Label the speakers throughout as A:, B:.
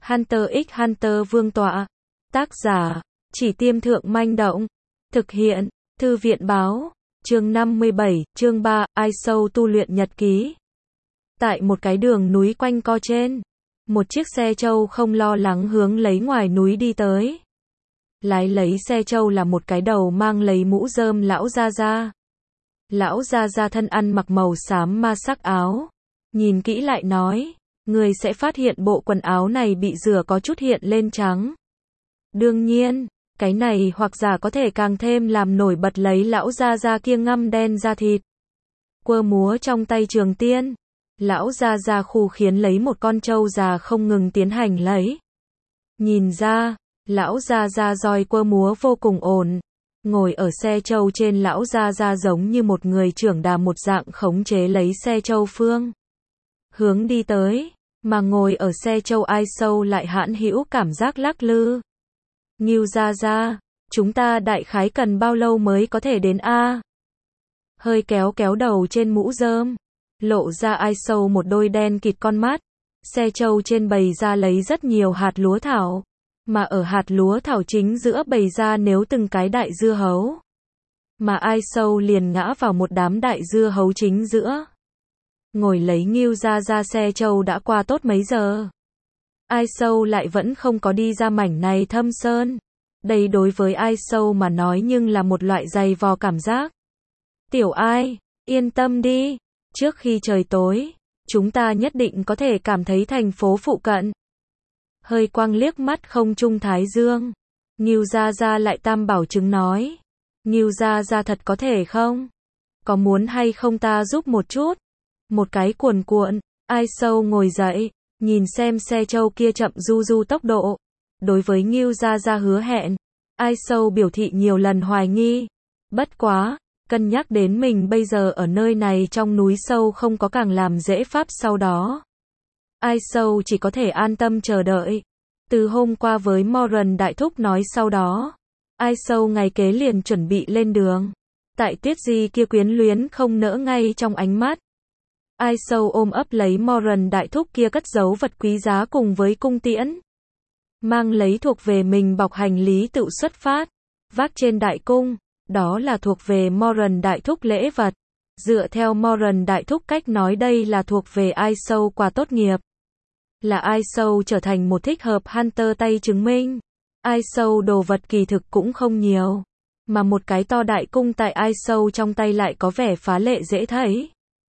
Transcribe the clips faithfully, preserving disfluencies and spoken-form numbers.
A: Hunter x Hunter Vương tọa. Tác giả, Chỉ Tiêm Thượng Manh Động. Thực hiện, Thư viện Báo. Chương năm mươi bảy, chương ba, Ai Sâu tu luyện nhật ký. Tại một cái đường núi quanh co trên, một chiếc xe trâu không lo lắng hướng lấy ngoài núi đi tới. Lái lấy xe trâu là một cái đầu mang lấy mũ rơm lão gia gia. Lão gia gia thân ăn mặc màu xám ma sắc áo. Nhìn kỹ lại nói, người sẽ phát hiện bộ quần áo này bị rửa có chút hiện lên trắng. Đương nhiên, cái này hoặc giả có thể càng thêm làm nổi bật lấy lão gia gia kia ngăm đen da thịt. Quơ múa trong tay trường tiên, lão gia gia khu khiến lấy một con trâu già không ngừng tiến hành lấy. Nhìn ra, lão gia gia roi quơ múa vô cùng ổn. Ngồi ở xe trâu trên, lão gia gia giống như một người trưởng đà một dạng khống chế lấy xe trâu phương hướng đi tới, mà ngồi ở xe trâu Ai Sâu lại hãn hữu cảm giác lắc lư. Ngưu gia gia, chúng ta đại khái cần bao lâu mới có thể đến a? Hơi kéo kéo đầu trên mũ rơm, lộ ra Ai Sâu một đôi đen kịt con mắt. Xe trâu trên bày ra lấy rất nhiều hạt lúa thảo, mà ở hạt lúa thảo chính giữa bày ra nếu từng cái đại dưa hấu. Mà Ai Sâu liền ngã vào một đám đại dưa hấu chính giữa. Ngồi lấy Ngưu gia gia xe trâu đã qua tốt mấy giờ. Ai Sâu lại vẫn không có đi ra mảnh này thâm sơn. Đây đối với Ai Sâu mà nói nhưng là một loại dày vò cảm giác. Tiểu Ai, yên tâm đi, trước khi trời tối, chúng ta nhất định có thể cảm thấy thành phố phụ cận. Hơi quang liếc mắt không trung thái dương, Ngưu gia gia lại tam bảo chứng nói. Ngưu gia gia thật có thể không? Có muốn hay không ta giúp một chút? Một cái cuồn cuộn, Ai Sâu ngồi dậy, nhìn xem xe trâu kia chậm du du tốc độ. Đối với Ngưu gia gia hứa hẹn, Ai Sâu biểu thị nhiều lần hoài nghi. Bất quá, cân nhắc đến mình bây giờ ở nơi này trong núi sâu không có càng làm dễ pháp sau đó. Ai Sâu chỉ có thể an tâm chờ đợi. Từ hôm qua với Moran đại thúc nói sau đó, Ai Sâu ngày kế liền chuẩn bị lên đường. Tại Tuyết Di kia quyến luyến không nỡ ngay trong ánh mắt. Ai Sâu ôm ấp lấy Moran đại thúc kia cất giấu vật quý giá cùng với cung tiễn. Mang lấy thuộc về mình bọc hành lý tự xuất phát. Vác trên đại cung, đó là thuộc về Moran đại thúc lễ vật. Dựa theo Moran đại thúc cách nói đây là thuộc về Ai Sâu quà tốt nghiệp. Là Ai Sâu trở thành một thích hợp Hunter tay chứng minh. Ai Sâu đồ vật kỳ thực cũng không nhiều. Mà một cái to đại cung tại Ai Sâu trong tay lại có vẻ phá lệ dễ thấy.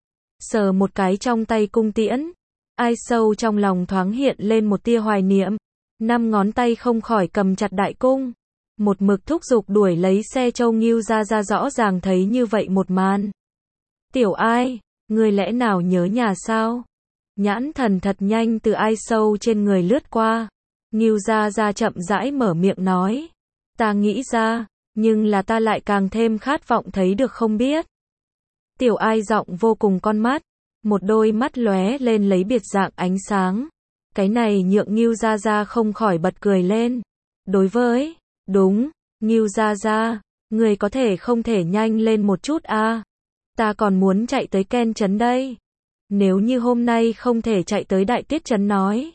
A: Sờ một cái trong tay cung tiễn, Ai Sâu trong lòng thoáng hiện lên một tia hoài niệm. Năm ngón tay không khỏi cầm chặt đại cung. Một mực thúc giục đuổi lấy xe trâu Ngưu gia gia rõ ràng thấy như vậy một màn. Tiểu Ai, người lẽ nào nhớ nhà sao? Nhãn thần thật nhanh từ Ai Sâu trên người lướt qua. Ngưu gia gia chậm rãi mở miệng nói. Ta nghĩ ra, nhưng là ta lại càng thêm khát vọng thấy được không biết. Tiểu Ai giọng vô cùng con mắt, một đôi mắt lóe lên lấy biệt dạng ánh sáng. Cái này nhượng Ngưu gia gia không khỏi bật cười lên. Đối với, đúng, Ngưu gia gia, người có thể không thể nhanh lên một chút a? À? Ta còn muốn chạy tới Ken trấn đây. Nếu như hôm nay không thể chạy tới Đại Tiết trấn nói,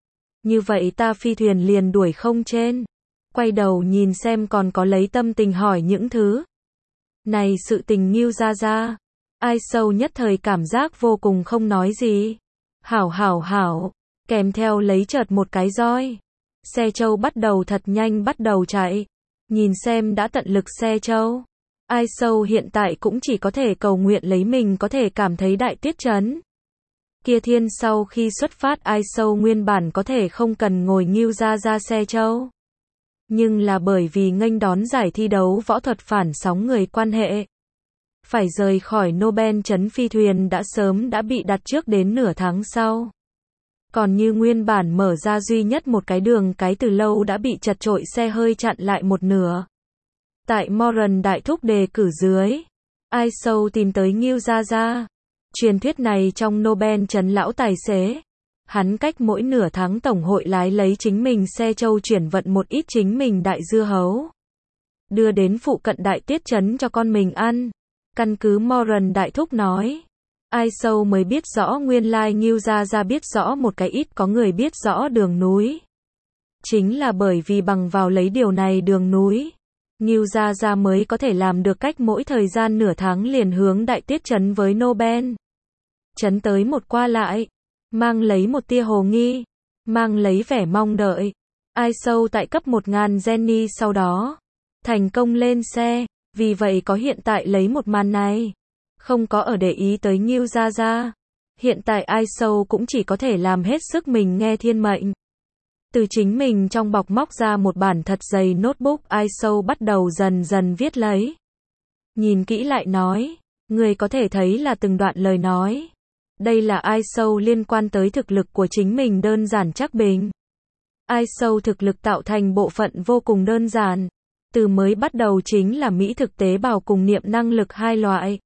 A: như vậy ta phi thuyền liền đuổi không trên. Quay đầu nhìn xem còn có lấy tâm tình hỏi những thứ này sự tình Ngưu gia gia. Ai Sâu nhất thời cảm giác vô cùng không nói gì. Hảo hảo hảo, kèm theo lấy chợt một cái roi. Xe trâu bắt đầu thật nhanh bắt đầu chạy. Nhìn xem đã tận lực xe trâu. Ai Sâu hiện tại cũng chỉ có thể cầu nguyện lấy mình có thể cảm thấy Đại Tiết trấn. Kia thiên sau khi xuất phát Ai Sâu nguyên bản có thể không cần ngồi Ngưu gia gia xe trâu. Nhưng là bởi vì nghênh đón giải thi đấu võ thuật phản sóng người quan hệ. Phải rời khỏi Nobel trấn phi thuyền đã sớm đã bị đặt trước đến nửa tháng sau. Còn như nguyên bản mở ra duy nhất một cái đường cái từ lâu đã bị chật chội xe hơi chặn lại một nửa. Tại Moran đại thúc đề cử dưới, Ai Sâu tìm tới Ngưu gia gia. Truyền thuyết này trong Nobel trấn lão tài xế. Hắn cách mỗi nửa tháng tổng hội lái lấy chính mình xe trâu chuyển vận một ít chính mình đại dưa hấu. Đưa đến phụ cận Đại Tiết trấn cho con mình ăn. Căn cứ Moran đại thúc nói. Ai Sâu mới biết rõ nguyên lai Ngưu gia gia biết rõ một cái ít có người biết rõ đường núi. Chính là bởi vì bằng vào lấy điều này đường núi, Ngưu Gia Gia mới có thể làm được cách mỗi thời gian nửa tháng liền hướng đại tiết trấn với Nobel. Trấn tới một qua lại, mang lấy một tia hồ nghi, mang lấy vẻ mong đợi. Ai sâu tại cấp một nghìn Jenny sau đó, thành công lên xe, vì vậy có hiện tại lấy một màn này. Không có ở để ý tới Ngưu Gia Gia. Hiện tại ai sâu cũng chỉ có thể làm hết sức mình nghe thiên mệnh. Từ chính mình trong bọc móc ra một bản thật dày notebook, ai sâu bắt đầu dần dần viết lấy. Nhìn kỹ lại nói, người có thể thấy là từng đoạn lời nói. Đây là ai sâu liên quan tới thực lực của chính mình đơn giản chắc bình. Ai sâu thực lực tạo thành bộ phận vô cùng đơn giản. Từ mới bắt đầu chính là Mỹ thực tế bào cùng niệm năng lực hai loại.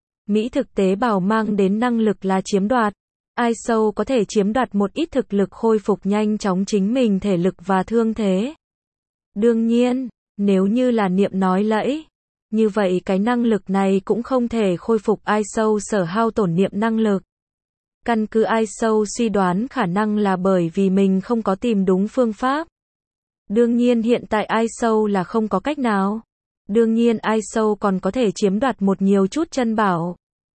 A: Mỹ thực tế bào mang đến năng lực là chiếm đoạt. Ai sâu có thể chiếm đoạt một ít thực lực khôi phục nhanh chóng chính mình thể lực và thương thế. Đương nhiên, nếu như là niệm nói lẫy, như vậy cái năng lực này cũng không thể khôi phục ai sâu sở hao tổn niệm năng lực. Căn cứ ai sâu suy đoán khả năng là bởi vì mình không có tìm đúng phương pháp. Đương nhiên hiện tại ai sâu là không có cách nào. Đương nhiên ai sâu còn có thể chiếm đoạt một nhiều chút chân bảo.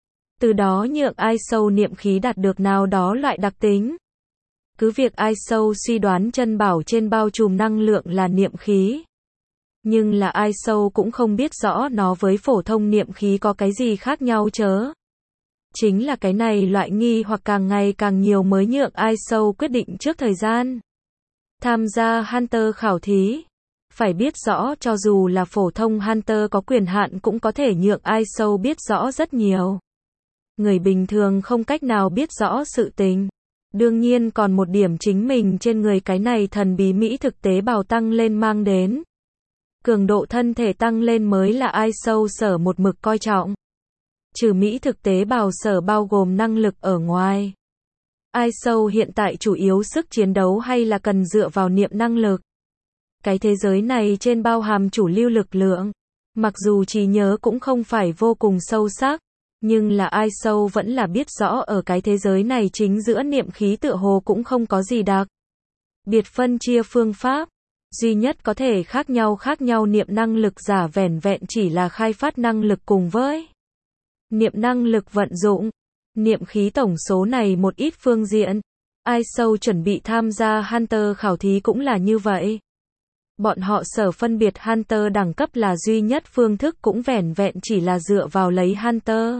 A: Từ đó nhượng ai sâu niệm khí đạt được nào đó loại đặc tính. Cứ việc ai sâu suy đoán chân bảo trên bao trùm năng lượng là niệm khí. Nhưng là ai sâu cũng không biết rõ nó với phổ thông niệm khí có cái gì khác nhau chớ. Chính là cái này loại nghi hoặc càng ngày càng nhiều mới nhượng ai sâu quyết định trước thời gian tham gia Hunter khảo thí. Phải biết rõ cho dù là phổ thông Hunter có quyền hạn cũng có thể nhượng ai sâu biết rõ rất nhiều. Người bình thường không cách nào biết rõ sự tình. Đương nhiên còn một điểm chính mình trên người cái này thần bí Mỹ thực tế bào tăng lên mang đến. Cường độ thân thể tăng lên mới là ai sâu sở một mực coi trọng. Trừ Mỹ thực tế bào sở bao gồm năng lực ở ngoài. Ai sâu hiện tại chủ yếu sức chiến đấu hay là cần dựa vào niệm năng lực. Cái thế giới này trên bao hàm chủ lưu lực lượng. Mặc dù trí nhớ cũng không phải vô cùng sâu sắc. Nhưng là ai sâu vẫn là biết rõ ở cái thế giới này chính giữa niệm khí tựa hồ cũng không có gì đặc biệt phân chia phương pháp. Duy nhất có thể khác nhau khác nhau niệm năng lực giả vẻn vẹn chỉ là khai phát năng lực cùng với niệm năng lực vận dụng. Niệm khí tổng số này một ít phương diện. Ai sâu chuẩn bị tham gia Hunter khảo thí cũng là như vậy. Bọn họ sở phân biệt Hunter đẳng cấp là duy nhất phương thức cũng vẻn vẹn chỉ là dựa vào lấy Hunter.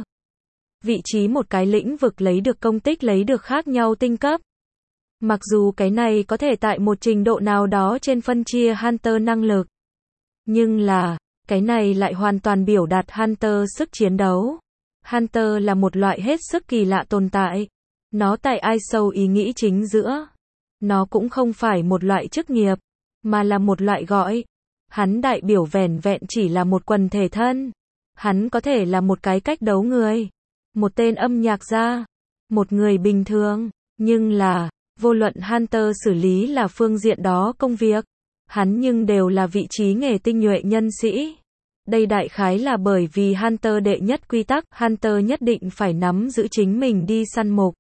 A: Vị trí một cái lĩnh vực lấy được công tích lấy được khác nhau tinh cấp. Mặc dù cái này có thể tại một trình độ nào đó trên phân chia Hunter năng lực. Nhưng là, cái này lại hoàn toàn biểu đạt Hunter sức chiến đấu. Hunter là một loại hết sức kỳ lạ tồn tại. Nó tại ai sâu ý nghĩ chính giữa. Nó cũng không phải một loại chức nghiệp, mà là một loại gọi. Hắn đại biểu vẻn vẹn chỉ là một quần thể thân. Hắn có thể là một cái cách đấu người. Một tên âm nhạc gia. Một người bình thường. Nhưng là, vô luận Hunter xử lý là phương diện đó công việc. Hắn nhưng đều là vị trí nghề tinh nhuệ nhân sĩ. Đây đại khái là bởi vì Hunter đệ nhất quy tắc, Hunter nhất định phải nắm giữ chính mình đi săn mục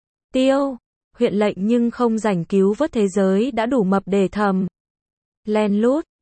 A: tiêu. Huyện lệnh nhưng không rảnh cứu vớt thế giới đã đủ mập để thầm. Len lút,